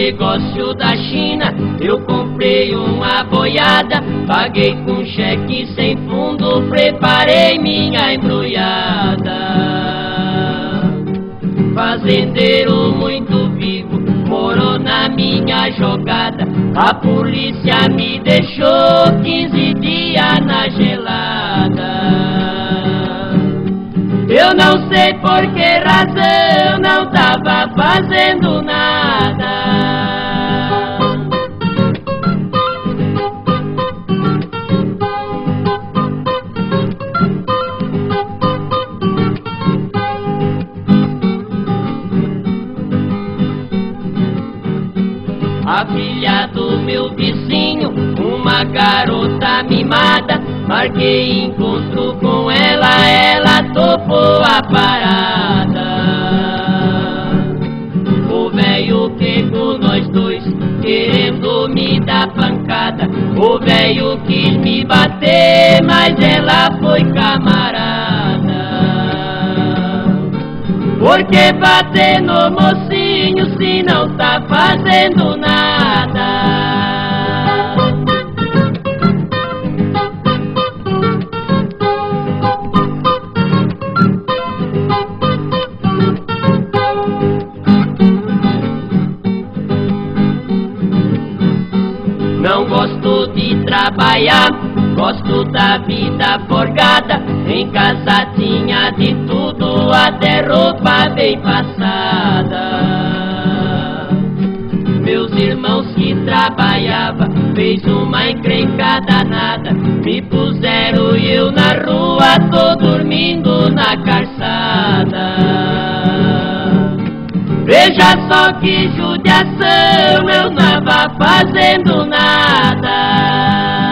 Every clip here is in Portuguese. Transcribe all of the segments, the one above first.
negócio da China, eu comprei uma boiada, paguei com cheque sem fundo, preparei minha embrulhada. Fazendeiro muito vivo morou na minha jogada, a polícia me deixou 15 dias na gelada. Eu não sei por que razão não tava fazendo nada. A filha do meu vizinho, uma garota mimada, marquei encontro com ela, ela topou a parada. O velho pegou nós dois, querendo me dar pancada. O velho quis me bater, mas ela foi camarada. Por que bater no mocinho se não tá fazendo nada? Não gosto de trabalhar, gosto da vida forgada. Em casa tinha de tudo, até roupa bem passada. Meus irmãos que trabalhavam fez uma encrenca danada, me puseram e eu na rua tô dormindo na calçada. Veja só que judiação, eu não tava fazendo nada.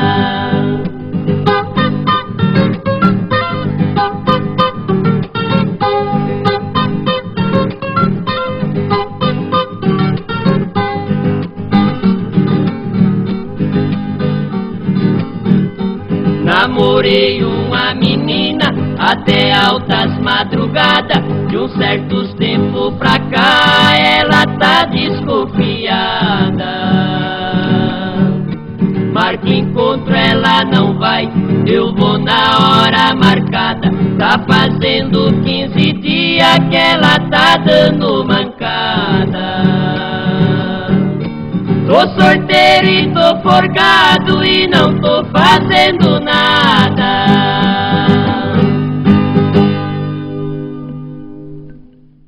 Namorei uma menina até altas madrugadas. De um certo tempo pra cá ela tá desconfiada. Marca encontro, ela não vai, eu vou na hora marcada. Tá fazendo 15 dias que ela tá dando mancada. Tô sorteiro e tô forgado e não tô fazendo